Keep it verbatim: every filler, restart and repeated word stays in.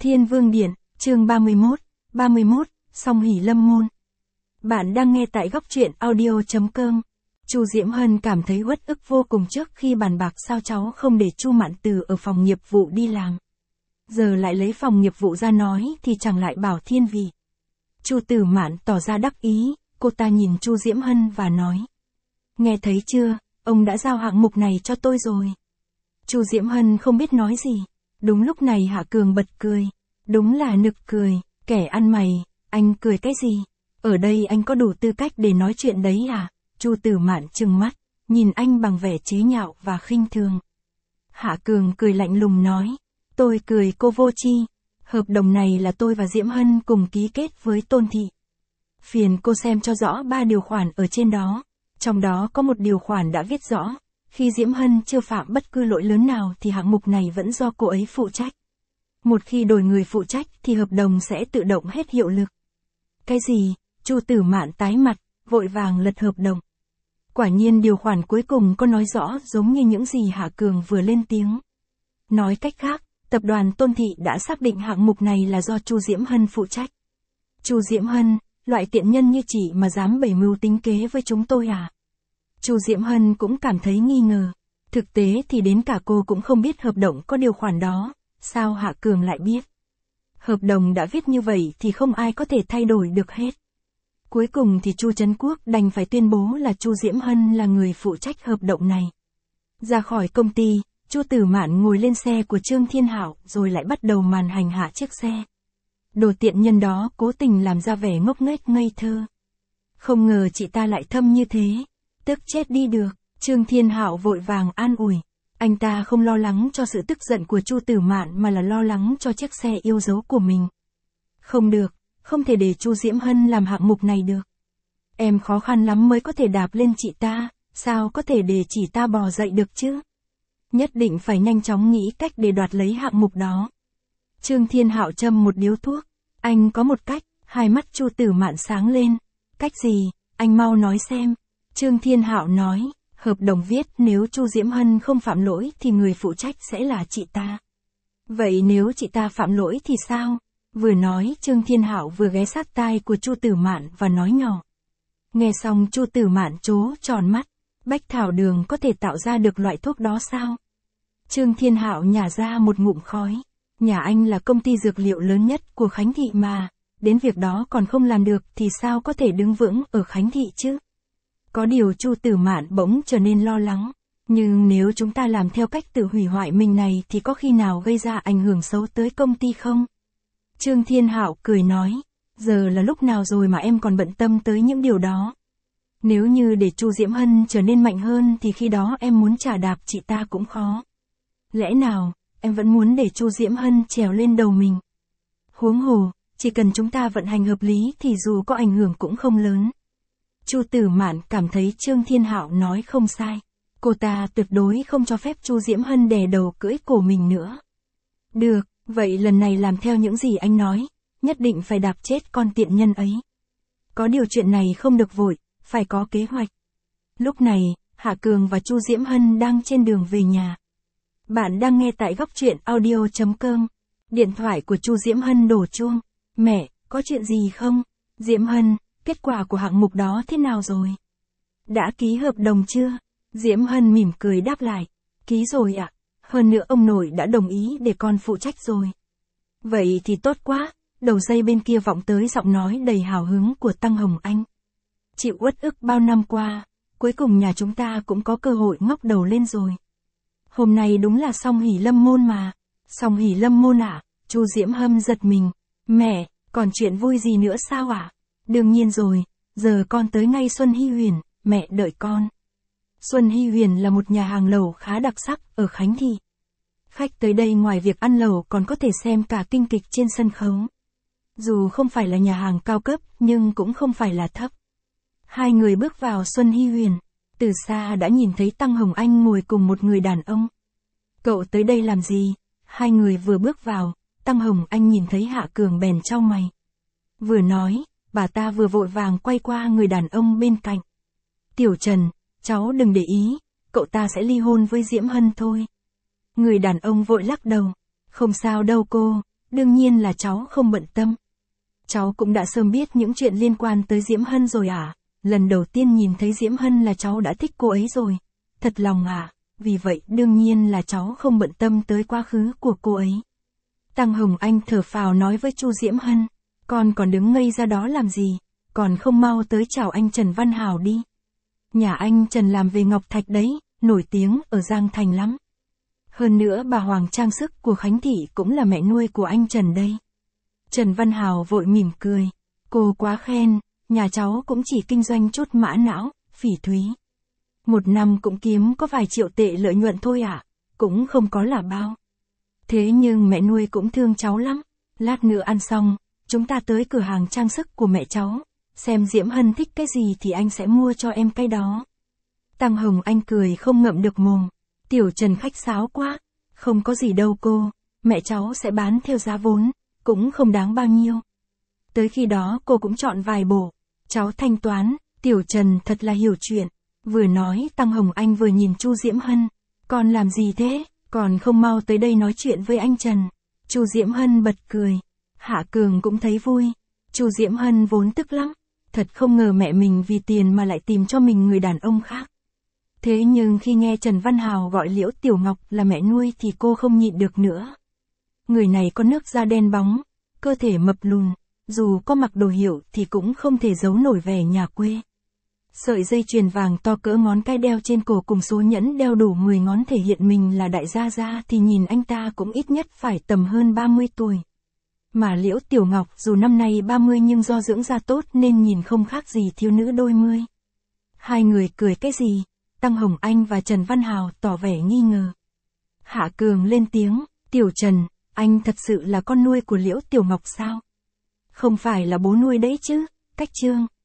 Thiên Vương Điện, chương ba mươi mốt, ba mươi mốt, Song Hỷ Lâm Môn. Bạn đang nghe tại góc truyện audio chấm com. Chu Diễm Hân cảm thấy uất ức vô cùng trước khi bàn bạc sao cháu không để Chu Mạn Từ ở phòng nghiệp vụ đi làm. Giờ lại lấy phòng nghiệp vụ ra nói thì chẳng lại bảo thiên vị. Chu Tử Mạn tỏ ra đắc ý, cô ta nhìn Chu Diễm Hân và nói. Nghe thấy chưa, ông đã giao hạng mục này cho tôi rồi. Chu Diễm Hân không biết nói gì. Đúng lúc này Hạ Cường bật cười. Đúng là nực cười, kẻ ăn mày, anh cười cái gì? Ở đây anh có đủ tư cách để nói chuyện đấy à? Chu Tử Mạn trừng mắt, nhìn anh bằng vẻ chế nhạo và khinh thường. Hạ Cường cười lạnh lùng nói, tôi cười cô vô tri. Hợp đồng này là tôi và Diễm Hân cùng ký kết với Tôn Thị. Phiền cô xem cho rõ ba điều khoản ở trên đó. Trong đó có một điều khoản đã viết rõ, khi Diễm Hân chưa phạm bất cứ lỗi lớn nào thì hạng mục này vẫn do cô ấy phụ trách. Một khi đổi người phụ trách thì hợp đồng sẽ tự động hết hiệu lực. Cái gì? Chu Tử Mạn tái mặt, vội vàng lật hợp đồng. Quả nhiên điều khoản cuối cùng có nói rõ giống như những gì Hạ Cường vừa lên tiếng. Nói cách khác, tập đoàn Tôn Thị đã xác định hạng mục này là do Chu Diễm Hân phụ trách. Chu Diễm Hân, loại tiện nhân như chị mà dám bày mưu tính kế với chúng tôi à? Chu Diễm Hân cũng cảm thấy nghi ngờ. Thực tế thì đến cả cô cũng không biết hợp đồng có điều khoản đó. Sao Hạ Cường lại biết? Hợp đồng đã viết như vậy thì không ai có thể thay đổi được hết. Cuối cùng thì Chu Trấn Quốc đành phải tuyên bố là Chu Diễm Hân là người phụ trách hợp đồng này. Ra khỏi công ty, Chu Tử Mạn ngồi lên xe của Trương Thiên Hạo rồi lại bắt đầu màn hành hạ chiếc xe. Đồ tiện nhân đó cố tình làm ra vẻ ngốc nghếch ngây thơ. Không ngờ chị ta lại thâm như thế. Tức chết đi được, Trương Thiên Hạo vội vàng an ủi. Anh ta không lo lắng cho sự tức giận của Chu Tử Mạn mà là lo lắng cho chiếc xe yêu dấu của mình. Không được, không thể để Chu Diễm Hân làm hạng mục này được. Em khó khăn lắm mới có thể đạp lên chị ta, sao có thể để chị ta bò dậy được chứ? Nhất định phải nhanh chóng nghĩ cách để đoạt lấy hạng mục đó. Trương Thiên Hạo châm một điếu thuốc. Anh có một cách, hai mắt Chu Tử Mạn sáng lên. Cách gì, anh mau nói xem. Trương Thiên Hạo nói. Hợp đồng viết nếu Chu Diễm Hân không phạm lỗi thì người phụ trách sẽ là chị ta. Vậy nếu chị ta phạm lỗi thì sao? Vừa nói Trương Thiên Hạo vừa ghé sát tai của Chu Tử Mạn và nói nhỏ. Nghe xong Chu Tử Mạn trố tròn mắt. Bách thảo đường có thể tạo ra được loại thuốc đó sao? Trương Thiên Hạo nhả ra một ngụm khói. Nhà anh là công ty dược liệu lớn nhất của Khánh Thị mà. Đến việc đó còn không làm được thì sao có thể đứng vững ở Khánh Thị chứ? Có điều Chu Tử Mạn bỗng trở nên lo lắng. Nhưng nếu chúng ta làm theo cách tự hủy hoại mình này thì có khi nào gây ra ảnh hưởng xấu tới công ty không? Trương Thiên Hạo cười nói. Giờ là lúc nào rồi mà em còn bận tâm tới những điều đó? Nếu như để Chu Diễm Hân trở nên mạnh hơn thì khi đó em muốn trả đạp chị ta cũng khó. Lẽ nào, em vẫn muốn để Chu Diễm Hân trèo lên đầu mình? Huống hồ, chỉ cần chúng ta vận hành hợp lý thì dù có ảnh hưởng cũng không lớn. Chu Tử Mạn cảm thấy Trương Thiên Hạo nói không sai. Cô ta tuyệt đối không cho phép Chu Diễm Hân đè đầu cưỡi cổ mình nữa. Được, vậy lần này làm theo những gì anh nói, nhất định phải đạp chết con tiện nhân ấy. Có điều chuyện này không được vội, phải có kế hoạch. Lúc này, Hạ Cường và Chu Diễm Hân đang trên đường về nhà. Bạn đang nghe tại góc truyện audio chấm com. Điện thoại của Chu Diễm Hân đổ chuông. Mẹ, có chuyện gì không? Diễm Hân, kết quả của hạng mục đó thế nào rồi? Đã ký hợp đồng chưa? Diễm Hân mỉm cười đáp lại. Ký rồi ạ. Hơn nữa ông nội đã đồng ý để con phụ trách rồi. Vậy thì tốt quá. Đầu dây bên kia vọng tới giọng nói đầy hào hứng của Tăng Hồng Anh. Chịu uất ức bao năm qua, cuối cùng nhà chúng ta cũng có cơ hội ngóc đầu lên rồi. Hôm nay đúng là Song Hỷ Lâm Môn mà. Song Hỷ Lâm Môn à? Chu Diễm Hân giật mình. Mẹ, còn chuyện vui gì nữa sao ạ? À? Đương nhiên rồi, giờ con tới ngay Xuân Hy Huyền, mẹ đợi con. Xuân Hy Huyền là một nhà hàng lẩu khá đặc sắc ở Khánh Thị. Khách tới đây ngoài việc ăn lẩu còn có thể xem cả kinh kịch trên sân khấu. Dù không phải là nhà hàng cao cấp nhưng cũng không phải là thấp. Hai người bước vào Xuân Hy Huyền, từ xa đã nhìn thấy Tăng Hồng Anh ngồi cùng một người đàn ông. Cậu tới đây làm gì? Hai người vừa bước vào, Tăng Hồng Anh nhìn thấy Hạ Cường bèn chau mày. Vừa nói, bà ta vừa vội vàng quay qua người đàn ông bên cạnh. Tiểu Trần, cháu đừng để ý, cậu ta sẽ ly hôn với Diễm Hân thôi. Người đàn ông vội lắc đầu. Không sao đâu cô, đương nhiên là cháu không bận tâm. Cháu cũng đã sớm biết những chuyện liên quan tới Diễm Hân rồi à, lần đầu tiên nhìn thấy Diễm Hân là cháu đã thích cô ấy rồi. Thật lòng à, vì vậy đương nhiên là cháu không bận tâm tới quá khứ của cô ấy. Tăng Hồng Anh thở phào nói với Chu Diễm Hân, con còn đứng ngây ra đó làm gì, còn không mau tới chào anh Trần Văn Hào đi. Nhà anh Trần làm về ngọc thạch đấy, nổi tiếng ở Giang Thành lắm. Hơn nữa bà Hoàng trang sức của Khánh Thị cũng là mẹ nuôi của anh Trần đây. Trần Văn Hào vội mỉm cười, cô quá khen, nhà cháu cũng chỉ kinh doanh chút mã não, phỉ thúy. Một năm cũng kiếm có vài triệu tệ lợi nhuận thôi ạ, à, cũng không có là bao. Thế nhưng mẹ nuôi cũng thương cháu lắm, lát nữa ăn xong, chúng ta tới cửa hàng trang sức của mẹ cháu, xem Diễm Hân thích cái gì thì anh sẽ mua cho em cái đó. Tăng Hồng Anh cười không ngậm được mồm, Tiểu Trần khách sáo quá, không có gì đâu cô, mẹ cháu sẽ bán theo giá vốn, cũng không đáng bao nhiêu. Tới khi đó cô cũng chọn vài bộ, cháu thanh toán. Tiểu Trần thật là hiểu chuyện. Vừa nói Tăng Hồng Anh vừa nhìn Chu Diễm Hân, con làm gì thế, còn không mau tới đây nói chuyện với anh Trần. Chu Diễm Hân bật cười, Hạ Cường cũng thấy vui. Chu Diễm Hân vốn tức lắm, thật không ngờ mẹ mình vì tiền mà lại tìm cho mình người đàn ông khác. Thế nhưng khi nghe Trần Văn Hào gọi Liễu Tiểu Ngọc là mẹ nuôi thì cô không nhịn được nữa. Người này có nước da đen bóng, cơ thể mập lùn, dù có mặc đồ hiệu thì cũng không thể giấu nổi vẻ nhà quê. Sợi dây chuyền vàng to cỡ ngón cái đeo trên cổ cùng số nhẫn đeo đủ mười ngón thể hiện mình là đại gia gia thì nhìn anh ta cũng ít nhất phải tầm hơn ba mươi tuổi. Mà Liễu Tiểu Ngọc dù năm nay ba mươi nhưng do dưỡng da tốt nên nhìn không khác gì thiếu nữ đôi mươi. Hai người cười cái gì? Tăng Hồng Anh và Trần Văn Hào tỏ vẻ nghi ngờ. Hạ Cường lên tiếng, Tiểu Trần, anh thật sự là con nuôi của Liễu Tiểu Ngọc sao? Không phải là bố nuôi đấy chứ, cách trương.